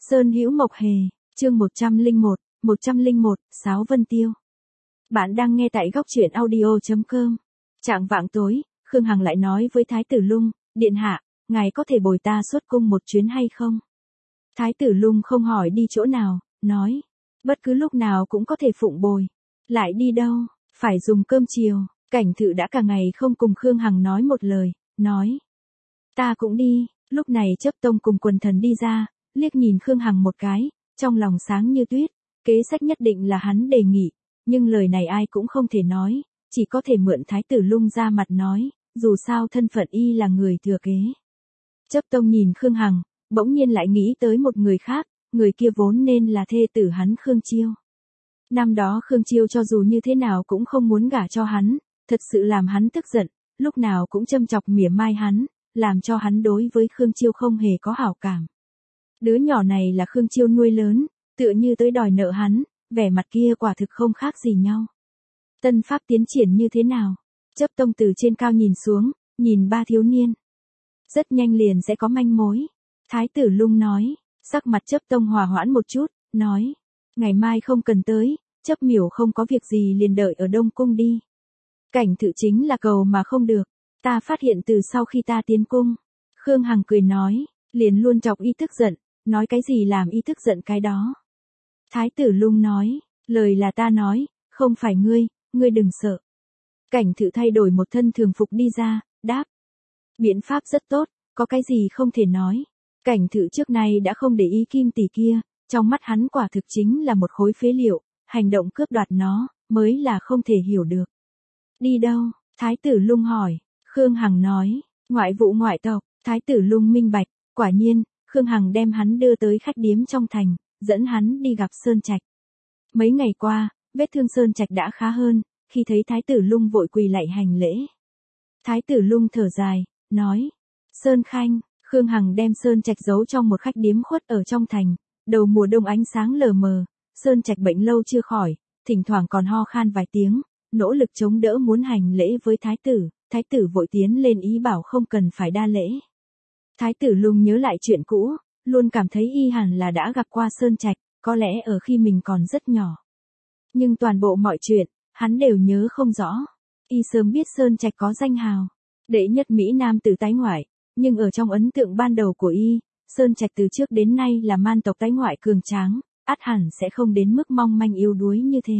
Sơn Hữu Mộc Hề, chương 101, Sáo Vân Tiêu. Bạn đang nghe tại góc truyện audio.com. Trạng vạng tối, Khương Hằng lại nói với Thái tử Lung, điện hạ, ngài có thể bồi ta xuất cung một chuyến hay không? Thái tử Lung không hỏi đi chỗ nào, nói, bất cứ lúc nào cũng có thể phụng bồi. Lại đi đâu, phải dùng cơm chiều. Cảnh Thự đã cả ngày không cùng Khương Hằng nói một lời, nói, ta cũng đi. Lúc này Chấp Tông cùng quần thần đi ra, liếc nhìn Khương Hằng một cái, trong lòng sáng như tuyết, kế sách nhất định là hắn đề nghị, nhưng lời này ai cũng không thể nói, chỉ có thể mượn Thái tử Lung ra mặt nói, dù sao thân phận y là người thừa kế. Chấp Tông nhìn Khương Hằng, bỗng nhiên lại nghĩ tới một người khác, người kia vốn nên là thê tử hắn Khương Chiêu. Năm đó Khương Chiêu cho dù như thế nào cũng không muốn gả cho hắn, thật sự làm hắn tức giận, lúc nào cũng châm chọc mỉa mai hắn, làm cho hắn đối với Khương Chiêu không hề có hảo cảm. Đứa nhỏ này là Khương Chiêu nuôi lớn, tựa như tới đòi nợ hắn, vẻ mặt kia quả thực không khác gì nhau. Tân pháp tiến triển như thế nào? Chấp Tông từ trên cao nhìn xuống, nhìn ba thiếu niên. Rất nhanh liền sẽ có manh mối. Thái tử Lung nói, sắc mặt Chấp Tông hòa hoãn một chút, nói, ngày mai không cần tới, Chấp Miểu không có việc gì liền đợi ở Đông Cung đi. Cảnh Thự chính là cầu mà không được, ta phát hiện từ sau khi ta tiến cung. Khương Hằng cười nói, liền luôn chọc y tức giận, nói cái gì làm y tức giận cái đó. Thái tử Lung nói, lời là ta nói, không phải ngươi đừng sợ. Cảnh Thự thay đổi một thân thường phục đi ra, đáp. Biện pháp rất tốt, có cái gì không thể nói. Cảnh Thự trước nay đã không để ý Kim tỷ kia, trong mắt hắn quả thực chính là một khối phế liệu, hành động cướp đoạt nó, mới là không thể hiểu được. Đi đâu? Thái tử Lung hỏi. Khương Hằng nói, ngoại vụ ngoại tộc. Thái tử Lung minh bạch, quả nhiên, Khương Hằng đem hắn đưa tới khách điếm trong thành, dẫn hắn đi gặp Sơn Trạch. Mấy ngày qua, vết thương Sơn Trạch đã khá hơn, khi thấy Thái tử Lung vội quỳ lạy hành lễ. Thái tử Lung thở dài, nói, Sơn Khanh, Khương Hằng đem Sơn Trạch giấu trong một khách điếm khuất ở trong thành, đầu mùa đông ánh sáng lờ mờ, Sơn Trạch bệnh lâu chưa khỏi, thỉnh thoảng còn ho khan vài tiếng, nỗ lực chống đỡ muốn hành lễ với Thái tử vội tiến lên ý bảo không cần phải đa lễ. Thái tử Lung nhớ lại chuyện cũ, luôn cảm thấy y hẳn là đã gặp qua Sơn Trạch, có lẽ ở khi mình còn rất nhỏ. Nhưng toàn bộ mọi chuyện, hắn đều nhớ không rõ. Y sớm biết Sơn Trạch có danh hào, đệ nhất Mỹ Nam tử tái ngoại, nhưng ở trong ấn tượng ban đầu của y, Sơn Trạch từ trước đến nay là man tộc tái ngoại cường tráng, ắt hẳn sẽ không đến mức mong manh yếu đuối như thế.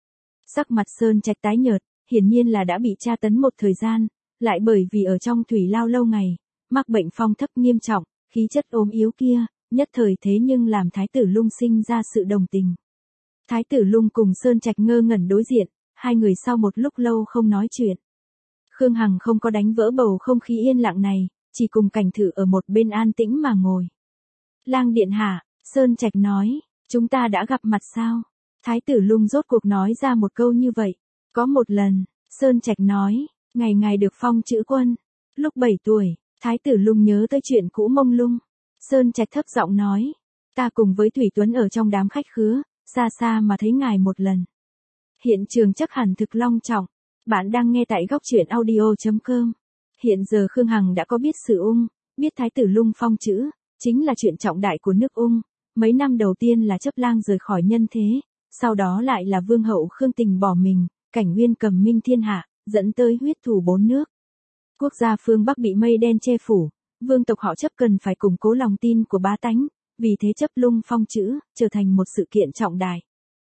Sắc mặt Sơn Trạch tái nhợt, hiển nhiên là đã bị tra tấn một thời gian, lại bởi vì ở trong thủy lao lâu ngày, mắc bệnh phong thấp nghiêm trọng, khí chất ốm yếu kia, nhất thời thế nhưng làm Thái tử Lung sinh ra sự đồng tình. Thái tử Lung cùng Sơn Trạch ngơ ngẩn đối diện, hai người sau một lúc lâu không nói chuyện. Khương Hằng không có đánh vỡ bầu không khí yên lặng này, chỉ cùng Cảnh Thự ở một bên an tĩnh mà ngồi. Lang điện hạ, Sơn Trạch nói, chúng ta đã gặp mặt sao? Thái tử Lung rốt cuộc nói ra một câu như vậy. Có một lần, Sơn Trạch nói, ngày được phong chữ quân. Lúc 7 tuổi, Thái tử Lung nhớ tới chuyện cũ mông lung. Sơn Trạch thấp giọng nói, ta cùng với Thủy Tuấn ở trong đám khách khứa, xa xa mà thấy ngài một lần. Hiện trường chắc hẳn thực long trọng. Bạn đang nghe tại góc truyện audio.com. Hiện giờ Khương Hằng đã có biết sự biết Thái tử Lung phong chữ, chính là chuyện trọng đại của nước Mấy năm đầu tiên là Chấp Lang rời khỏi nhân thế, sau đó lại là Vương hậu Khương Tình bỏ mình, Cảnh Nguyên cầm minh thiên hạ, dẫn tới huyết thù 4 nước. Quốc gia phương Bắc bị mây đen che phủ, vương tộc họ Chấp cần phải củng cố lòng tin của bá tánh, vì thế Chấp Lung phong chữ, trở thành một sự kiện trọng đại.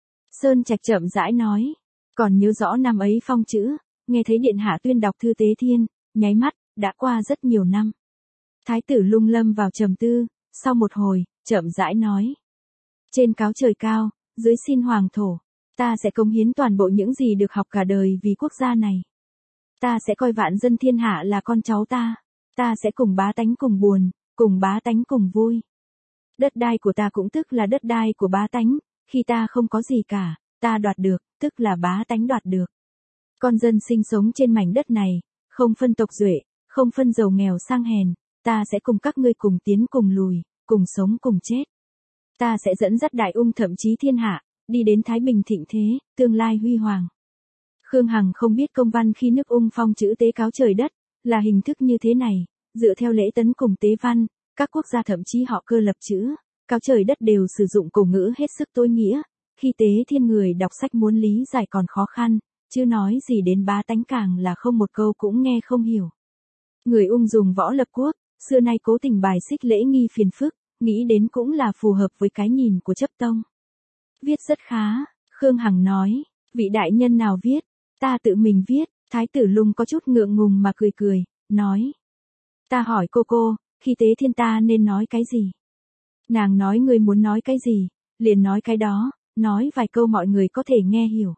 Sơn Trạch chậm rãi nói, còn nhớ rõ năm ấy phong chữ, nghe thấy điện hạ tuyên đọc thư tế thiên, nháy mắt, đã qua rất nhiều năm. Thái tử Lung lâm vào trầm tư, sau một hồi, chậm rãi nói. Trên cáo trời cao, dưới xin hoàng thổ, ta sẽ cống hiến toàn bộ những gì được học cả đời vì quốc gia này. Ta sẽ coi vạn dân thiên hạ là con cháu ta sẽ cùng bá tánh cùng buồn, cùng bá tánh cùng vui. Đất đai của ta cũng tức là đất đai của bá tánh, khi ta không có gì cả, ta đoạt được, tức là bá tánh đoạt được. Con dân sinh sống trên mảnh đất này, không phân tộc duệ, không phân giàu nghèo sang hèn, ta sẽ cùng các ngươi cùng tiến cùng lùi, cùng sống cùng chết. Ta sẽ dẫn dắt đại thậm chí thiên hạ, đi đến thái bình thịnh thế, tương lai huy hoàng. Khương Hằng không biết công văn khi nước phong chữ tế cáo trời đất, là hình thức như thế này, dựa theo lễ tấn cùng tế văn, các quốc gia thậm chí họ cơ lập chữ, cáo trời đất đều sử dụng cổ ngữ hết sức tối nghĩa, khi Tế Thiên người đọc sách muốn lý giải còn khó khăn, chứ nói gì đến bá tánh càng là không một câu cũng nghe không hiểu. Người ung dùng võ lập quốc, xưa nay cố tình bài xích lễ nghi phiền phức, nghĩ đến cũng là phù hợp với cái nhìn của chấp tông. Viết rất khá, Khương Hằng nói, vị đại nhân nào viết, ta tự mình viết, Thái tử Lung có chút ngượng ngùng mà cười cười, nói. Ta hỏi cô, khi Tế Thiên ta nên nói cái gì? Nàng nói người muốn nói cái gì, liền nói cái đó, nói vài câu mọi người có thể nghe hiểu.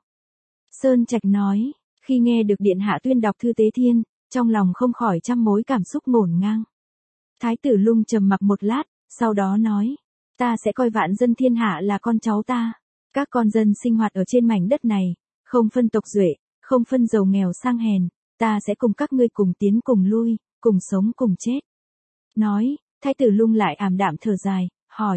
Sơn Trạch nói, khi nghe được điện hạ tuyên đọc thư Tế Thiên, trong lòng không khỏi trăm mối cảm xúc ngổn ngang. Thái tử Lung trầm mặc một lát, sau đó nói, ta sẽ coi vạn dân thiên hạ là con cháu ta. Các con dân sinh hoạt ở trên mảnh đất này, không phân tộc duệ, không phân giàu nghèo sang hèn, ta sẽ cùng các ngươi cùng tiến cùng lui, cùng sống cùng chết. Nói, Thái tử Lung lại ảm đạm thở dài, hỏi.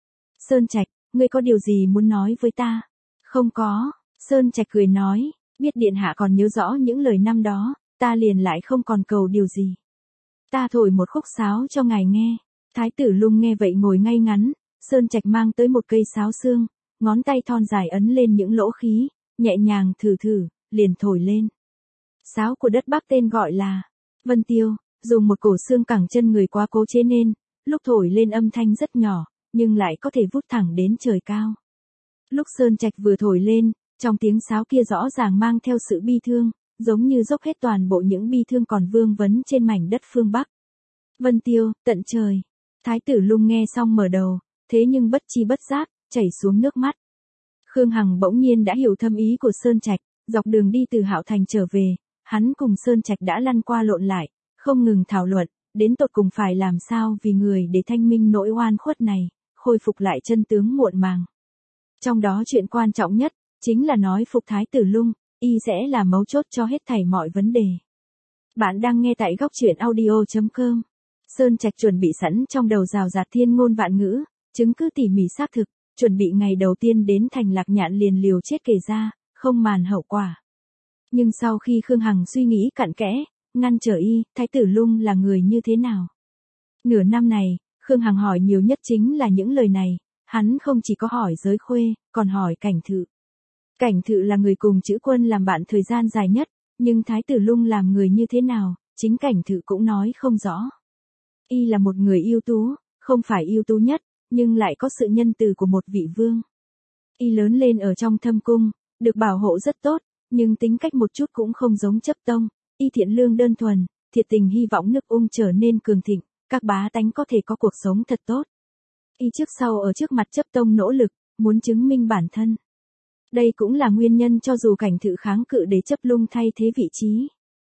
Sơn Trạch, ngươi có điều gì muốn nói với ta? Không có, Sơn Trạch cười nói, biết điện hạ còn nhớ rõ những lời năm đó, ta liền lại không còn cầu điều gì. Ta thổi một khúc sáo cho ngài nghe. Thái tử Lung nghe vậy ngồi ngay ngắn, Sơn Trạch mang tới một cây sáo xương, ngón tay thon dài ấn lên những lỗ khí, nhẹ nhàng thử, liền thổi lên. Sáo của đất Bắc tên gọi là Vân Tiêu, dùng một cổ xương cẳng chân người quá cố chế nên, lúc thổi lên âm thanh rất nhỏ, nhưng lại có thể vút thẳng đến trời cao. Lúc Sơn Trạch vừa thổi lên, trong tiếng sáo kia rõ ràng mang theo sự bi thương, giống như dốc hết toàn bộ những bi thương còn vương vấn trên mảnh đất phương Bắc. Vân Tiêu, tận trời. Thái tử Lung nghe xong mở đầu, thế nhưng bất chi bất giác, chảy xuống nước mắt. Khương Hằng bỗng nhiên đã hiểu thâm ý của Sơn Trạch, dọc đường đi từ Hạo Thành trở về, hắn cùng Sơn Trạch đã lăn qua lộn lại, không ngừng thảo luận, đến tột cùng phải làm sao vì người để thanh minh nỗi oan khuất này, khôi phục lại chân tướng muộn màng. Trong đó chuyện quan trọng nhất, chính là nói phục Thái tử Lung, y sẽ là mấu chốt cho hết thảy mọi vấn đề. Bạn đang nghe tại góc truyện audio.com. Sơn Trạch chuẩn bị sẵn trong đầu rào rạt thiên ngôn vạn ngữ, chứng cứ tỉ mỉ xác thực, chuẩn bị ngày đầu tiên đến thành Lạc Nhạn liền liều chết kể ra, không màn hậu quả. Nhưng sau khi Khương Hằng suy nghĩ cặn kẽ, ngăn trở y, Thái tử Lung là người như thế nào? Nửa năm này, Khương Hằng hỏi nhiều nhất chính là những lời này, hắn không chỉ có hỏi Giới Khuê, còn hỏi Cảnh Thự. Cảnh Thự là người cùng Chữ Quân làm bạn thời gian dài nhất, nhưng Thái tử Lung làm người như thế nào, chính Cảnh Thự cũng nói không rõ. Y là một người ưu tú, không phải ưu tú nhất, nhưng lại có sự nhân từ của một vị vương. Y lớn lên ở trong thâm cung, được bảo hộ rất tốt, nhưng tính cách một chút cũng không giống chấp tông. Y thiện lương đơn thuần, thiệt tình hy vọng nước Ung trở nên cường thịnh, các bá tánh có thể có cuộc sống thật tốt. Y trước sau ở trước mặt chấp tông nỗ lực, muốn chứng minh bản thân. Đây cũng là nguyên nhân cho dù Cảnh Thự kháng cự để chấp Lung thay thế vị trí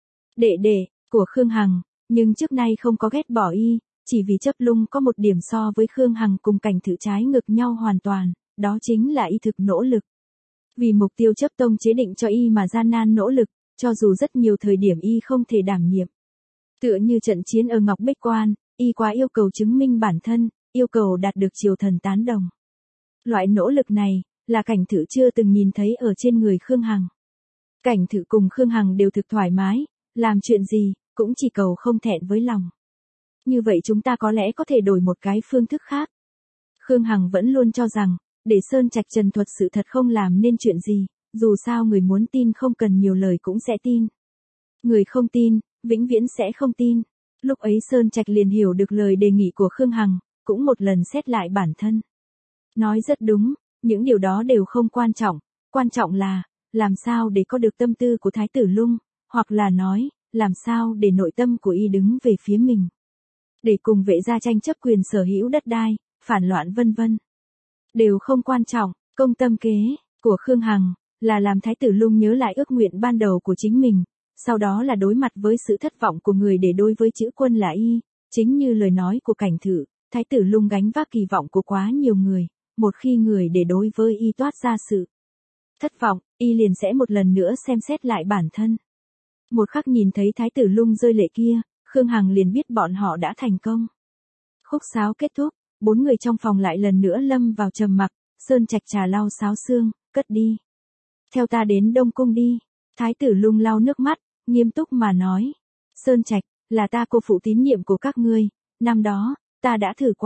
đệ của Khương Hằng, nhưng trước nay không có ghét bỏ y, chỉ vì chấp Lung có một điểm so với Khương Hằng cùng Cảnh Thự trái ngược nhau hoàn toàn, đó chính là y thực nỗ lực. Vì mục tiêu chấp tông chế định cho y mà gian nan nỗ lực, cho dù rất nhiều thời điểm y không thể đảm nhiệm. Tựa như trận chiến ở Ngọc Bích Quan, y quá yêu cầu chứng minh bản thân, yêu cầu đạt được triều thần tán đồng. Loại nỗ lực này, là Cảnh Thự chưa từng nhìn thấy ở trên người Khương Hằng. Cảnh Thự cùng Khương Hằng đều thực thoải mái, làm chuyện gì, cũng chỉ cầu không thẹn với lòng. Như vậy chúng ta có lẽ có thể đổi một cái phương thức khác. Khương Hằng vẫn luôn cho rằng, để Sơn Trạch trần thuật sự thật không làm nên chuyện gì, dù sao người muốn tin không cần nhiều lời cũng sẽ tin. Người không tin, vĩnh viễn sẽ không tin. Lúc ấy Sơn Trạch liền hiểu được lời đề nghị của Khương Hằng, cũng một lần xét lại bản thân. Nói rất đúng, những điều đó đều không quan trọng là, làm sao để có được tâm tư của Thái tử Lung, hoặc là nói, làm sao để nội tâm của y đứng về phía mình. Để cùng Vệ gia tranh chấp quyền sở hữu đất đai, phản loạn vân vân. Đều không quan trọng, công tâm kế của Khương Hằng là làm Thái tử Lung nhớ lại ước nguyện ban đầu của chính mình, sau đó là đối mặt với sự thất vọng của người để đối với Chữ Quân là y, chính như lời nói của Cảnh Thự, Thái tử Lung gánh vác kỳ vọng của quá nhiều người, một khi người để đối với y toát ra sự thất vọng, y liền sẽ một lần nữa xem xét lại bản thân. Một khắc nhìn thấy Thái tử Lung rơi lệ kia, Khương Hằng liền biết bọn họ đã thành công. Khúc sáo kết thúc, 4 người trong phòng lại lần nữa lâm vào trầm mặc, Sơn Trạch trà lau sáo xương, cất đi. Theo ta đến Đông Cung đi. Thái tử Lung lau nước mắt, nghiêm túc mà nói. Sơn Trạch, là ta cô phụ tín nhiệm của các ngươi, năm đó, ta đã thử qua,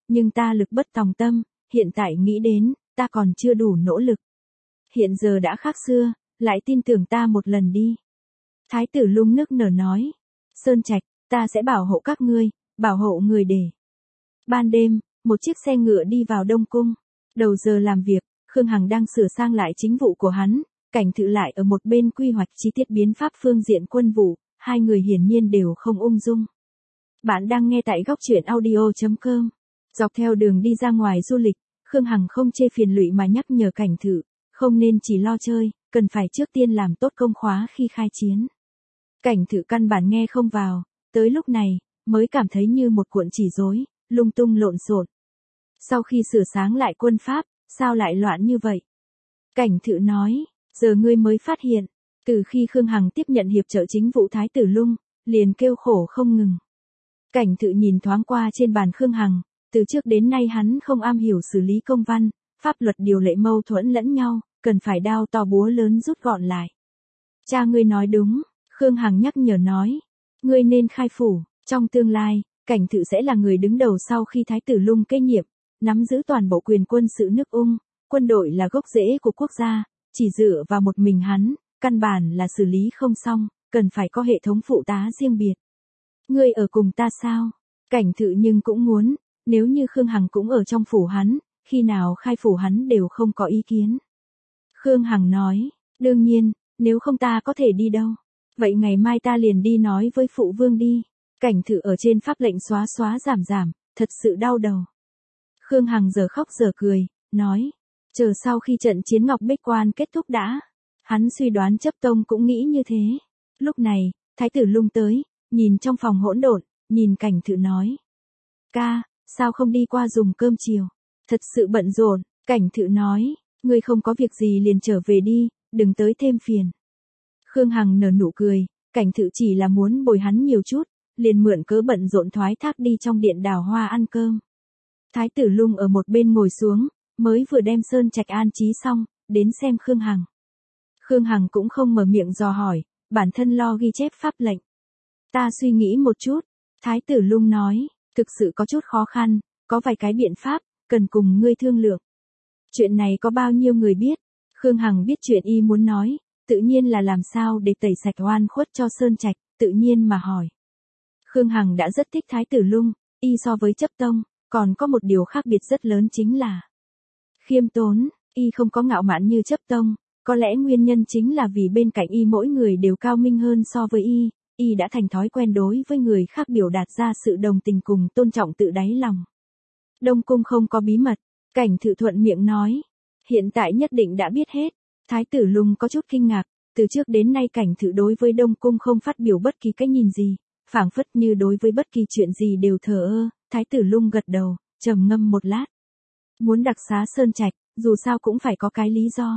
nhưng ta lực bất tòng tâm, hiện tại nghĩ đến, ta còn chưa đủ nỗ lực. Hiện giờ đã khác xưa, lại tin tưởng ta một lần đi. Thái tử Lung nức nở nói. Sơn Trạch, ta sẽ bảo hộ các ngươi, bảo hộ người để. Ban đêm, một chiếc xe ngựa đi vào Đông Cung. Đầu giờ làm việc, Khương Hằng đang sửa sang lại chính vụ của hắn, Cảnh Thự lại ở một bên quy hoạch chi tiết biến pháp phương diện quân vụ, hai người hiển nhiên đều không ung dung. Bạn đang nghe tại góc truyện audio.com. Dọc theo đường đi ra ngoài du lịch, Khương Hằng không chê phiền lụy mà nhắc nhở Cảnh Thự, không nên chỉ lo chơi, cần phải trước tiên làm tốt công khóa khi khai chiến. Cảnh Thự căn bản nghe không vào, tới lúc này, mới cảm thấy như một cuộn chỉ rối, lung tung lộn xộn. Sau khi sửa sáng lại quân pháp, sao lại loạn như vậy? Cảnh Thự nói, giờ ngươi mới phát hiện, từ khi Khương Hằng tiếp nhận hiệp trợ chính vụ Thái tử Lung, liền kêu khổ không ngừng. Cảnh Thự nhìn thoáng qua trên bàn Khương Hằng, từ trước đến nay hắn không am hiểu xử lý công văn, pháp luật điều lệ mâu thuẫn lẫn nhau, cần phải đao to búa lớn rút gọn lại. Cha ngươi nói đúng, Khương Hằng nhắc nhở nói, ngươi nên khai phủ, trong tương lai, Cảnh Thự sẽ là người đứng đầu sau khi Thái tử Lung kế nhiệm, nắm giữ toàn bộ quyền quân sự nước Ung, quân đội là gốc rễ của quốc gia, chỉ dựa vào một mình hắn, căn bản là xử lý không xong, cần phải có hệ thống phụ tá riêng biệt. Ngươi ở cùng ta sao? Cảnh Thự nhưng cũng muốn, nếu như Khương Hằng cũng ở trong phủ hắn, khi nào khai phủ hắn đều không có ý kiến. Khương Hằng nói, đương nhiên, nếu không ta có thể đi đâu. Vậy ngày mai ta liền đi nói với phụ vương đi. Cảnh Thự ở trên pháp lệnh xóa xóa giảm, thật sự đau đầu. Khương Hằng giờ khóc giờ cười, nói, chờ sau khi trận chiến Ngọc Bích Quan kết thúc đã. Hắn suy đoán Chấp Tông cũng nghĩ như thế. Lúc này, Thái tử Lung tới, nhìn trong phòng hỗn độn, nhìn Cảnh Thự nói. Ca, sao không đi qua dùng cơm chiều? Thật sự bận rộn, Cảnh Thự nói, ngươi không có việc gì liền trở về đi, đừng tới thêm phiền. Khương Hằng nở nụ cười, Cảnh Thự chỉ là muốn bồi hắn nhiều chút, liền mượn cớ bận rộn thoái thác đi trong điện Đào Hoa ăn cơm. Thái tử Lung ở một bên ngồi xuống, mới vừa đem Sơn Trạch an trí xong, đến xem Khương Hằng. Khương Hằng cũng không mở miệng dò hỏi, bản thân lo ghi chép pháp lệnh. Ta suy nghĩ một chút, Thái tử Lung nói, thực sự có chút khó khăn, có vài cái biện pháp, cần cùng ngươi thương lượng. Chuyện này có bao nhiêu người biết? Khương Hằng biết chuyện y muốn nói, tự nhiên là làm sao để tẩy sạch oan khuất cho Sơn Trạch, tự nhiên mà hỏi. Khương Hằng đã rất thích Thái tử Lung, y so với Chấp Tông, còn có một điều khác biệt rất lớn chính là khiêm tốn, y không có ngạo mạn như Chấp Tông, có lẽ nguyên nhân chính là vì bên cạnh y mỗi người đều cao minh hơn so với y đã thành thói quen đối với người khác biểu đạt ra sự đồng tình cùng tôn trọng tự đáy lòng. Đông Cung không có bí mật, Cảnh Thự thuận miệng nói, hiện tại nhất định đã biết hết. Thái tử Lung có chút kinh ngạc, từ trước đến nay Cảnh Thự đối với Đông Cung không phát biểu bất kỳ cái nhìn gì, phảng phất như đối với bất kỳ chuyện gì đều thờ ơ. Thái tử Lung gật đầu, trầm ngâm một lát. Muốn đặc xá Sơn Trạch, dù sao cũng phải có cái lý do.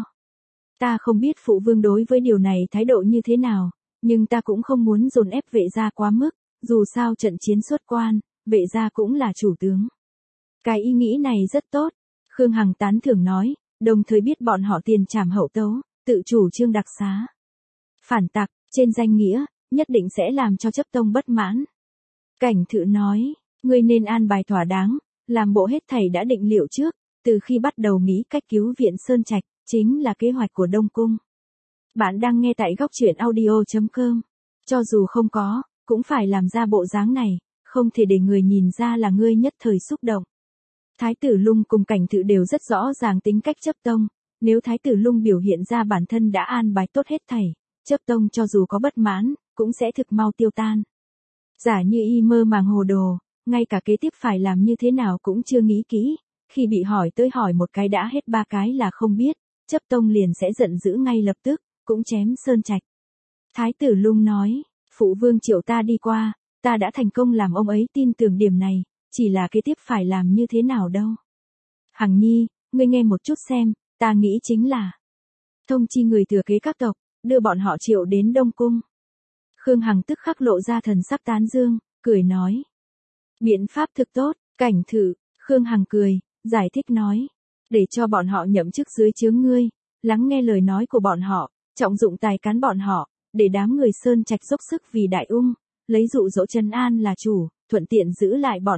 Ta không biết phụ vương đối với điều này thái độ như thế nào, nhưng ta cũng không muốn dồn ép vệ gia quá mức, dù sao trận chiến xuất quan, vệ gia cũng là chủ tướng. Cái ý nghĩ này rất tốt, Khương Hằng tán thưởng nói, đồng thời biết bọn họ tiền trảm hậu tấu, tự chủ trương đặc xá. Phản tặc, trên danh nghĩa, nhất định sẽ làm cho Chấp Tông bất mãn. Cảnh Thự nói, ngươi nên an bài thỏa đáng, làm bộ hết thảy đã định liệu trước, từ khi bắt đầu nghĩ cách cứu viện Sơn Trạch, chính là kế hoạch của Đông Cung. Bạn đang nghe tại góc truyện audio.com. Cho dù không có, cũng phải làm ra bộ dáng này, không thể để người nhìn ra là ngươi nhất thời xúc động. Thái tử Lung cùng Cảnh Thự đều rất rõ ràng tính cách Chấp Tông, nếu Thái tử Lung biểu hiện ra bản thân đã an bài tốt hết thảy, Chấp Tông cho dù có bất mãn, cũng sẽ thực mau tiêu tan. Giả như y mơ màng hồ đồ, ngay cả kế tiếp phải làm như thế nào cũng chưa nghĩ kỹ, khi bị hỏi tới hỏi một cái đã hết ba cái là không biết, Chấp Tông liền sẽ giận dữ ngay lập tức, cũng chém Sơn Trạch. Thái tử Lung nói, phụ vương triệu ta đi qua, ta đã thành công làm ông ấy tin tưởng điểm này, chỉ là kế tiếp phải làm như thế nào đâu. Hằng Nhi, ngươi nghe một chút xem, ta nghĩ chính là thông chi người thừa kế các tộc, đưa bọn họ triệu đến Đông Cung. Khương Hằng tức khắc lộ ra thần sắc tán dương, cười nói. Biện pháp thực tốt, Cảnh Thự. Khương Hằng cười, giải thích nói. Để cho bọn họ nhậm chức dưới trướng ngươi, lắng nghe lời nói của bọn họ, trọng dụng tài cán bọn họ, để đám người Sơn Trạch dốc sức vì Đại Ung, lấy dụ dỗ trấn an là chủ, thuận tiện giữ lại bọn họ,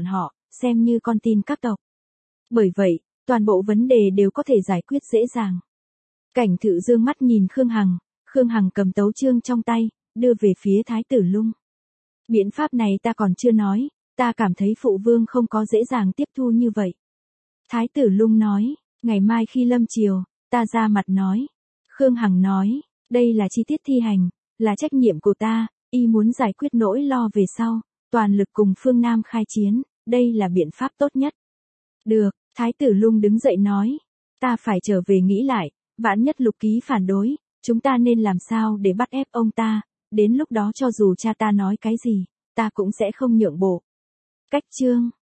xem như con tin các tộc. Bởi vậy, toàn bộ vấn đề đều có thể giải quyết dễ dàng. Cảnh Thự dương mắt nhìn Khương Hằng cầm tấu chương trong tay, đưa về phía Thái tử Lung. Biện pháp này ta còn chưa nói, ta cảm thấy phụ vương không có dễ dàng tiếp thu như vậy. Thái tử Lung nói, ngày mai khi lâm triều, ta ra mặt nói. Khương Hằng nói, đây là chi tiết thi hành, là trách nhiệm của ta, y muốn giải quyết nỗi lo về sau, toàn lực cùng phương Nam khai chiến, đây là biện pháp tốt nhất. Được, Thái tử Lung đứng dậy nói, ta phải trở về nghĩ lại, vạn nhất Lục Ký phản đối, chúng ta nên làm sao để bắt ép ông ta, đến lúc đó cho dù cha ta nói cái gì, ta cũng sẽ không nhượng bộ. Cách chương